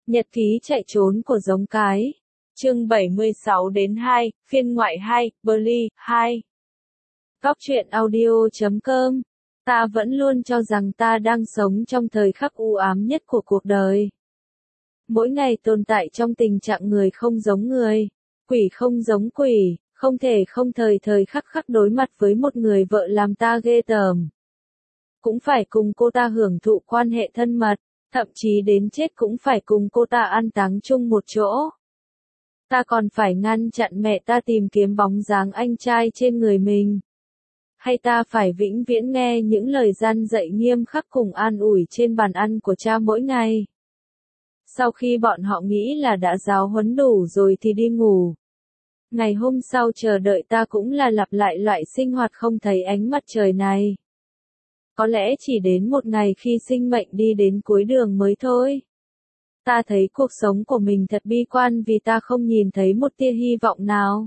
Nhật ký chạy trốn của giống cái. Chương 76-2, phiên ngoại 2, Bully 2. Góc truyện audio.com. Ta vẫn luôn cho rằng ta đang sống trong thời khắc u ám nhất của cuộc đời. Mỗi ngày tồn tại trong tình trạng người không giống người, quỷ không giống quỷ, không thể không thời khắc khắc đối mặt với một người vợ làm ta ghê tởm. Cũng phải cùng cô ta hưởng thụ quan hệ thân mật, thậm chí đến chết cũng phải cùng cô ta an táng chung một chỗ. Ta còn phải ngăn chặn mẹ ta tìm kiếm bóng dáng anh trai trên người mình. Hay ta phải vĩnh viễn nghe những lời gian dạy nghiêm khắc cùng an ủi trên bàn ăn của cha mỗi ngày. Sau khi bọn họ nghĩ là đã giáo huấn đủ rồi thì đi ngủ. Ngày hôm sau chờ đợi ta cũng là lặp lại loại sinh hoạt không thấy ánh mặt trời này. Có lẽ chỉ đến một ngày khi sinh mệnh đi đến cuối đường mới thôi. Ta thấy cuộc sống của mình thật bi quan vì ta không nhìn thấy một tia hy vọng nào.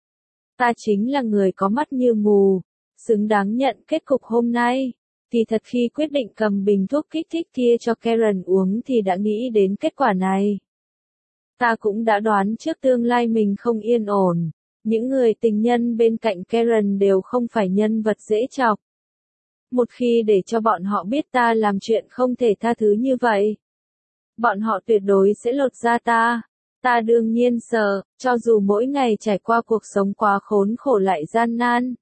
Ta chính là người có mắt như mù, xứng đáng nhận kết cục hôm nay. Thì thật khi quyết định cầm bình thuốc kích thích kia cho Karen uống thì đã nghĩ đến kết quả này. Ta cũng đã đoán trước tương lai mình không yên ổn. Những người tình nhân bên cạnh Karen đều không phải nhân vật dễ chọc. Một khi để cho bọn họ biết ta làm chuyện không thể tha thứ như vậy, bọn họ tuyệt đối sẽ lột da ta. Ta đương nhiên sợ, cho dù mỗi ngày trải qua cuộc sống quá khốn khổ lại gian nan.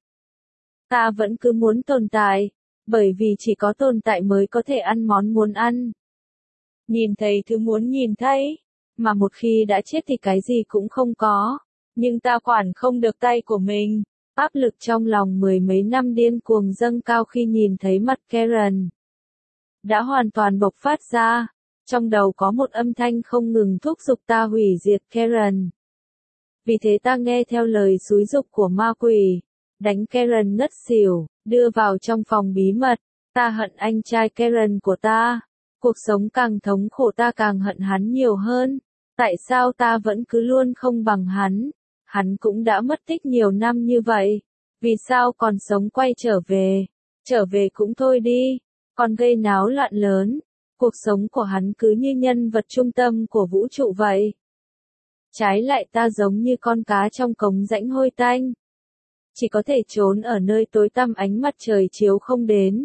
Ta vẫn cứ muốn tồn tại, bởi vì chỉ có tồn tại mới có thể ăn món muốn ăn. Nhìn thấy thứ muốn nhìn thấy, mà một khi đã chết thì cái gì cũng không có. Nhưng ta quản không được tay của mình. Áp lực trong lòng mười mấy năm điên cuồng dâng cao khi nhìn thấy mặt Karen. Đã hoàn toàn bộc phát ra. Trong đầu có một âm thanh không ngừng thúc giục ta hủy diệt Karen. Vì thế ta nghe theo lời xúi giục của ma quỷ. Đánh Karen ngất xỉu, đưa vào trong phòng bí mật. Ta hận anh trai Karen của ta. Cuộc sống càng thống khổ ta càng hận hắn nhiều hơn. Tại sao ta vẫn cứ luôn không bằng hắn? Hắn cũng đã mất tích nhiều năm như vậy. Vì sao còn sống quay trở về? Trở về cũng thôi đi. Còn gây náo loạn lớn. Cuộc sống của hắn cứ như nhân vật trung tâm của vũ trụ vậy. Trái lại ta giống như con cá trong cống rãnh hôi tanh. Chỉ có thể trốn ở nơi tối tăm ánh mặt trời chiếu không đến.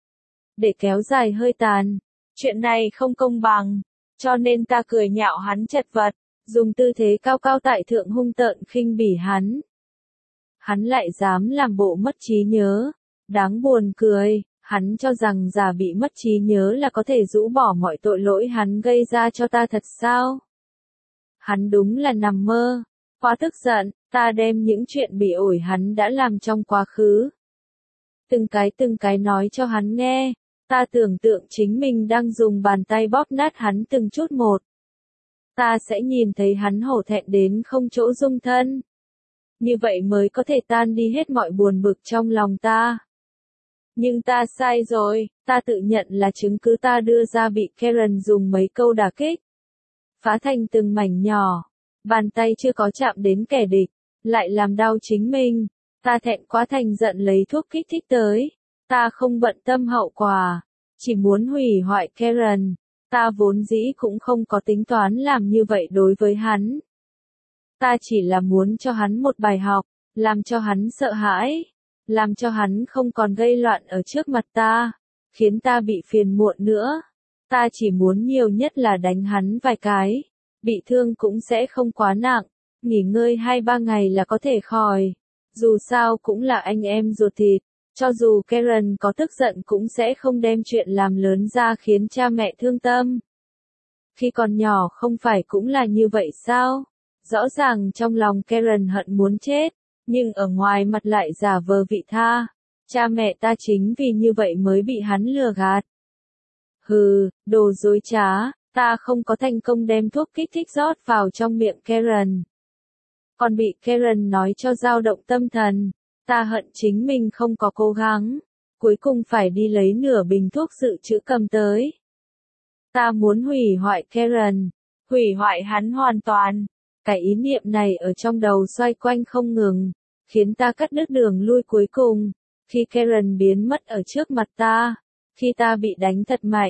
Để kéo dài hơi tàn. Chuyện này không công bằng. Cho nên ta cười nhạo hắn chật vật. Dùng tư thế cao cao tại thượng hung tợn khinh bỉ hắn. Hắn lại dám làm bộ mất trí nhớ. Đáng buồn cười, hắn cho rằng giả bị mất trí nhớ là có thể rũ bỏ mọi tội lỗi hắn gây ra cho ta thật sao? Hắn đúng là nằm mơ. Quá tức giận, ta đem những chuyện bị ổi hắn đã làm trong quá khứ. Từng cái nói cho hắn nghe. Ta tưởng tượng chính mình đang dùng bàn tay bóp nát hắn từng chút một. Ta sẽ nhìn thấy hắn hổ thẹn đến không chỗ dung thân. Như vậy mới có thể tan đi hết mọi buồn bực trong lòng ta. Nhưng ta sai rồi, ta tự nhận là chứng cứ ta đưa ra bị Karen dùng mấy câu đả kích. Phá thành từng mảnh nhỏ, bàn tay chưa có chạm đến kẻ địch, lại làm đau chính mình. Ta thẹn quá thành giận lấy thuốc kích thích tới. Ta không bận tâm hậu quả, chỉ muốn hủy hoại Karen. Ta vốn dĩ cũng không có tính toán làm như vậy đối với hắn. Ta chỉ là muốn cho hắn một bài học, làm cho hắn sợ hãi, làm cho hắn không còn gây loạn ở trước mặt ta, khiến ta bị phiền muộn nữa. Ta chỉ muốn nhiều nhất là đánh hắn vài cái, bị thương cũng sẽ không quá nặng, nghỉ ngơi 2-3 ngày là có thể khỏi. Dù sao cũng là anh em ruột thịt, cho dù Karen có tức giận cũng sẽ không đem chuyện làm lớn ra khiến cha mẹ thương tâm. Khi còn nhỏ không phải cũng là như vậy sao? Rõ ràng trong lòng Karen hận muốn chết, nhưng ở ngoài mặt lại giả vờ vị tha. Cha mẹ ta chính vì như vậy mới bị hắn lừa gạt. Hừ, đồ dối trá, ta không có thành công đem thuốc kích thích rót vào trong miệng Karen. Còn bị Karen nói cho dao động tâm thần. Ta hận chính mình không có cố gắng. Cuối cùng phải đi lấy nửa bình thuốc dự trữ cầm tới. Ta muốn hủy hoại Karen. Hủy hoại hắn hoàn toàn. Cái ý niệm này ở trong đầu xoay quanh không ngừng. Khiến ta cắt đứt đường lui cuối cùng. Khi Karen biến mất ở trước mặt ta. Khi ta bị đánh thật mạnh.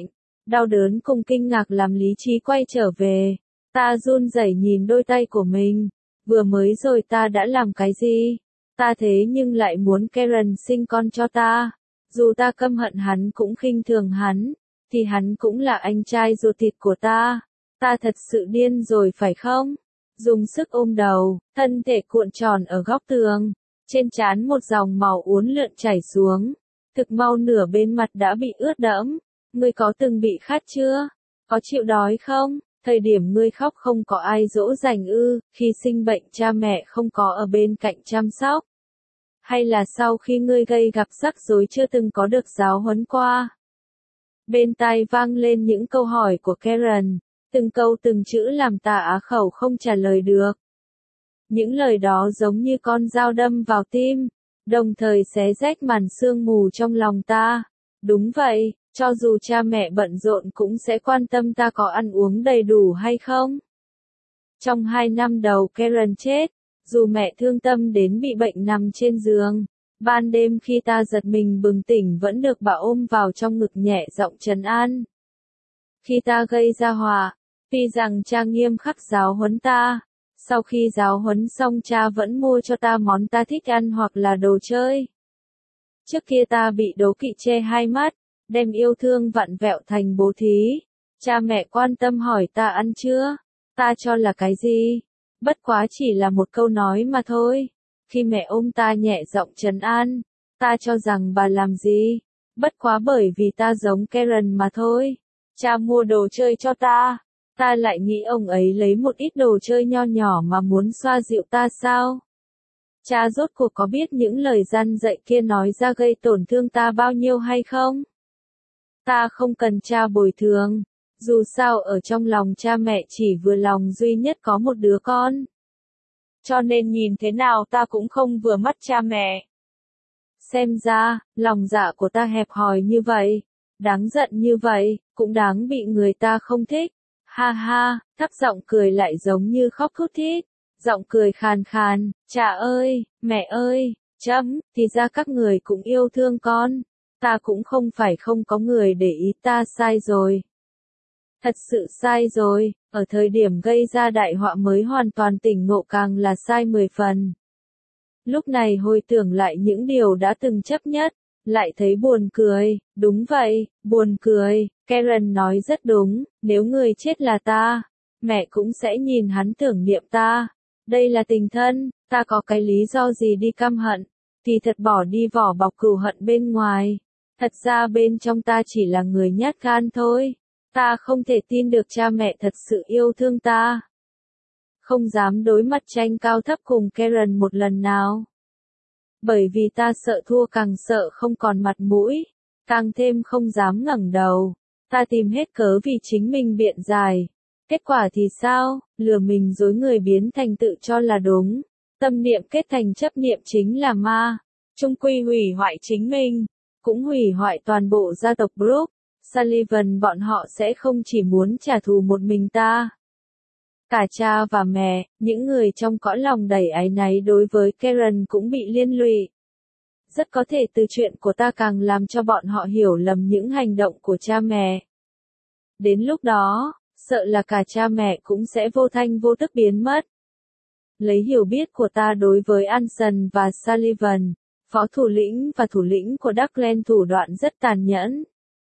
Đau đớn cùng kinh ngạc làm lý trí quay trở về. Ta run rẩy nhìn đôi tay của mình. Vừa mới rồi ta đã làm cái gì? Ta thế nhưng lại muốn Karen sinh con cho ta. Dù ta căm hận hắn cũng khinh thường hắn, thì hắn cũng là anh trai ruột thịt của ta. Ta thật sự điên rồi phải không? Dùng sức ôm đầu, thân thể cuộn tròn ở góc tường. Trên trán một dòng màu uốn lượn chảy xuống. Thực mau nửa bên mặt đã bị ướt đẫm. Ngươi có từng bị khát chưa? Có chịu đói không? Thời điểm ngươi khóc không có ai dỗ dành ư, khi sinh bệnh cha mẹ không có ở bên cạnh chăm sóc. Hay là sau khi ngươi gây gặp rắc rối chưa từng có được giáo huấn qua? Bên tai vang lên những câu hỏi của Karen, từng câu từng chữ làm ta á khẩu không trả lời được. Những lời đó giống như con dao đâm vào tim, đồng thời xé rách màn sương mù trong lòng ta. Đúng vậy, cho dù cha mẹ bận rộn cũng sẽ quan tâm ta có ăn uống đầy đủ hay không. Trong 2 năm đầu Karen chết, dù mẹ thương tâm đến bị bệnh nằm trên giường, ban đêm khi ta giật mình bừng tỉnh vẫn được bà ôm vào trong ngực nhẹ giọng trấn an. Khi ta gây ra họa, tuy rằng cha nghiêm khắc giáo huấn ta, sau khi giáo huấn xong cha vẫn mua cho ta món ta thích ăn hoặc là đồ chơi. Trước kia ta bị đố kỵ che hai mắt, đem yêu thương vặn vẹo thành bố thí. Cha mẹ quan tâm hỏi ta ăn chưa, ta cho là cái gì? Bất quá chỉ là một câu nói mà thôi. Khi mẹ ôm ta nhẹ giọng trấn an, ta cho rằng bà làm gì? Bất quá bởi vì ta giống Karen mà thôi. Cha mua đồ chơi cho ta lại nghĩ ông ấy lấy một ít đồ chơi nho nhỏ mà muốn xoa dịu ta sao? Cha rốt cuộc có biết những lời gian dạy kia nói ra gây tổn thương ta bao nhiêu hay không? Ta không cần cha bồi thường. Dù sao ở trong lòng cha mẹ chỉ vừa lòng duy nhất có một đứa con. Cho nên nhìn thế nào ta cũng không vừa mắt cha mẹ. Xem ra, lòng dạ của ta hẹp hòi như vậy, đáng giận như vậy, cũng đáng bị người ta không thích. Ha ha, thấp giọng cười lại giống như khóc thút thít. Giọng cười khàn khàn, cha ơi, mẹ ơi, thì ra các người cũng yêu thương con. Ta cũng không phải không có người để ý, ta sai rồi. Thật sự sai rồi, ở thời điểm gây ra đại họa mới hoàn toàn tỉnh ngộ càng là sai 10 phần. Lúc này hồi tưởng lại những điều đã từng chấp nhất, lại thấy buồn cười. Đúng vậy, buồn cười, Karen nói rất đúng, nếu người chết là ta, mẹ cũng sẽ nhìn hắn tưởng niệm ta. Đây là tình thân, ta có cái lý do gì đi căm hận, thì thật bỏ đi vỏ bọc cừu hận bên ngoài. Thật ra bên trong ta chỉ là người nhát gan thôi. Ta không thể tin được cha mẹ thật sự yêu thương ta. Không dám đối mặt tranh cao thấp cùng Karen một lần nào. Bởi vì ta sợ thua càng sợ không còn mặt mũi, càng thêm không dám ngẩng đầu. Ta tìm hết cớ vì chính mình biện giải. Kết quả thì sao? Lừa mình dối người biến thành tự cho là đúng. Tâm niệm kết thành chấp niệm chính là ma. Chung quy hủy hoại chính mình, cũng hủy hoại toàn bộ gia tộc Brooke. Sullivan bọn họ sẽ không chỉ muốn trả thù một mình ta. Cả cha và mẹ, những người trong cõi lòng đầy áy náy đối với Karen cũng bị liên lụy. Rất có thể từ chuyện của ta càng làm cho bọn họ hiểu lầm những hành động của cha mẹ. Đến lúc đó, sợ là cả cha mẹ cũng sẽ vô thanh vô tức biến mất. Lấy hiểu biết của ta đối với Anson và Sullivan, phó thủ lĩnh và thủ lĩnh của Darkland thủ đoạn rất tàn nhẫn.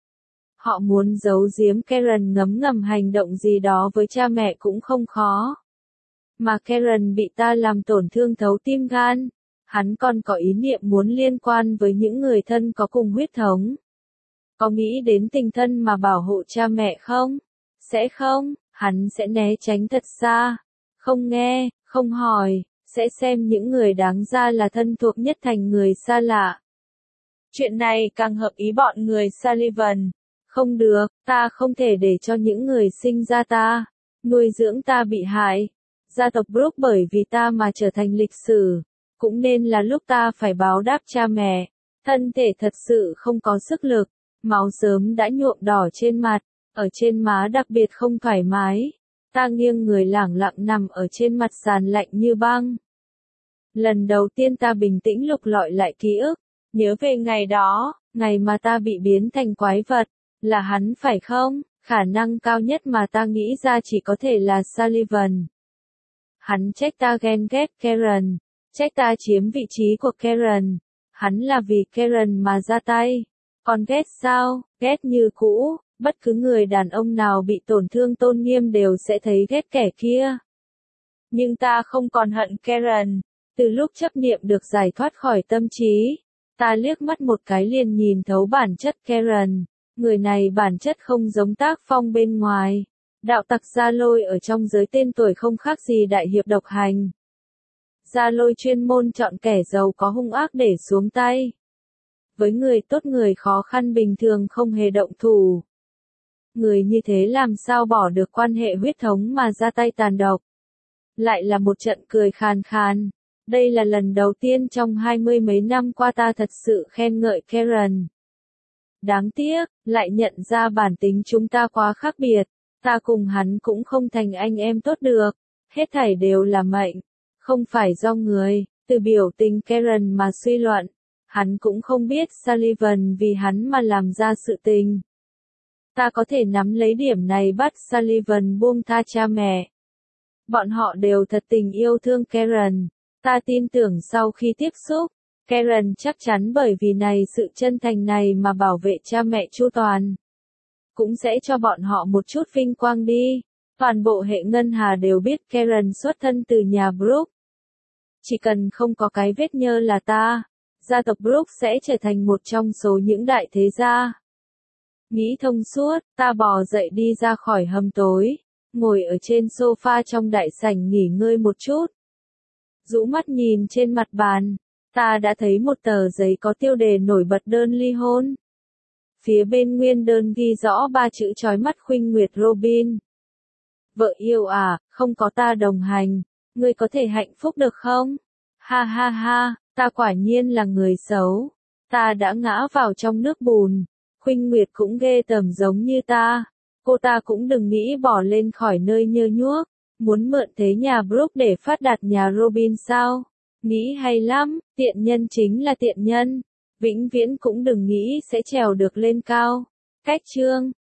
Họ muốn giấu giếm Karen ngấm ngầm hành động gì đó với cha mẹ cũng không khó. Mà Karen bị ta làm tổn thương thấu tim gan. Hắn còn có ý niệm muốn liên quan với những người thân có cùng huyết thống. Có nghĩ đến tình thân mà bảo hộ cha mẹ không? Sẽ không, hắn sẽ né tránh thật xa. Không nghe, không hỏi, sẽ xem những người đáng ra là thân thuộc nhất thành người xa lạ. Chuyện này càng hợp ý bọn người Sullivan. Không được, ta không thể để cho những người sinh ra ta, nuôi dưỡng ta bị hại. Gia tộc Brooke bởi vì ta mà trở thành lịch sử. Cũng nên là lúc ta phải báo đáp cha mẹ. Thân thể thật sự không có sức lực, máu sớm đã nhuộm đỏ trên mặt, ở trên má đặc biệt không thoải mái. Ta nghiêng người lẳng lặng nằm ở trên mặt sàn lạnh như băng. Lần đầu tiên ta bình tĩnh lục lọi lại ký ức, nhớ về ngày đó, ngày mà ta bị biến thành quái vật. Là hắn phải không? Khả năng cao nhất mà ta nghĩ ra chỉ có thể là Sullivan. Hắn trách ta ghen ghét Karen, trách ta chiếm vị trí của Karen. Hắn là vì Karen mà ra tay. Còn ghét sao? Ghét như cũ, bất cứ người đàn ông nào bị tổn thương tôn nghiêm đều sẽ thấy ghét kẻ kia. Nhưng ta không còn hận Karen. Từ lúc chấp niệm được giải thoát khỏi tâm trí, ta liếc mắt một cái liền nhìn thấu bản chất Karen. Người này bản chất không giống tác phong bên ngoài. Đạo tặc Gia Lôi ở trong giới tên tuổi không khác gì đại hiệp độc hành. Gia Lôi chuyên môn chọn kẻ giàu có hung ác để xuống tay. Với người tốt người khó khăn bình thường không hề động thủ. Người như thế làm sao bỏ được quan hệ huyết thống mà ra tay tàn độc. Lại là một trận cười khàn khàn. Đây là lần đầu tiên trong 20 mấy năm qua ta thật sự khen ngợi Karen. Đáng tiếc, lại nhận ra bản tính chúng ta quá khác biệt. Ta cùng hắn cũng không thành anh em tốt được. Hết thảy đều là mệnh. Không phải do người, từ biểu tình Karen mà suy luận. Hắn cũng không biết Sullivan vì hắn mà làm ra sự tình. Ta có thể nắm lấy điểm này bắt Sullivan buông tha cha mẹ. Bọn họ đều thật tình yêu thương Karen. Ta tin tưởng sau khi tiếp xúc, Karen chắc chắn bởi vì này sự chân thành này mà bảo vệ cha mẹ chu toàn. Cũng sẽ cho bọn họ một chút vinh quang đi. Toàn bộ hệ ngân hà đều biết Karen xuất thân từ nhà Brooke. Chỉ cần không có cái vết nhơ là ta, gia tộc Brooke sẽ trở thành một trong số những đại thế gia. Nghĩ thông suốt, ta bò dậy đi ra khỏi hầm tối, ngồi ở trên sofa trong đại sảnh nghỉ ngơi một chút. Rũ mắt nhìn trên mặt bàn, ta đã thấy một tờ giấy có tiêu đề nổi bật đơn ly hôn. Phía bên nguyên đơn ghi rõ 3 chữ chói mắt Khuynh Nguyệt Robin. Vợ yêu à, không có ta đồng hành, ngươi có thể hạnh phúc được không? Ha ha ha, ta quả nhiên là người xấu. Ta đã ngã vào trong nước bùn. Khuynh Nguyệt cũng ghê tởm giống như ta. Cô ta cũng đừng nghĩ bỏ lên khỏi nơi nhơ nhuốc. Muốn mượn thế nhà Brooke để phát đạt nhà Robin sao? Nghĩ hay lắm, tiện nhân chính là tiện nhân. Vĩnh viễn cũng đừng nghĩ sẽ trèo được lên cao. Cách chương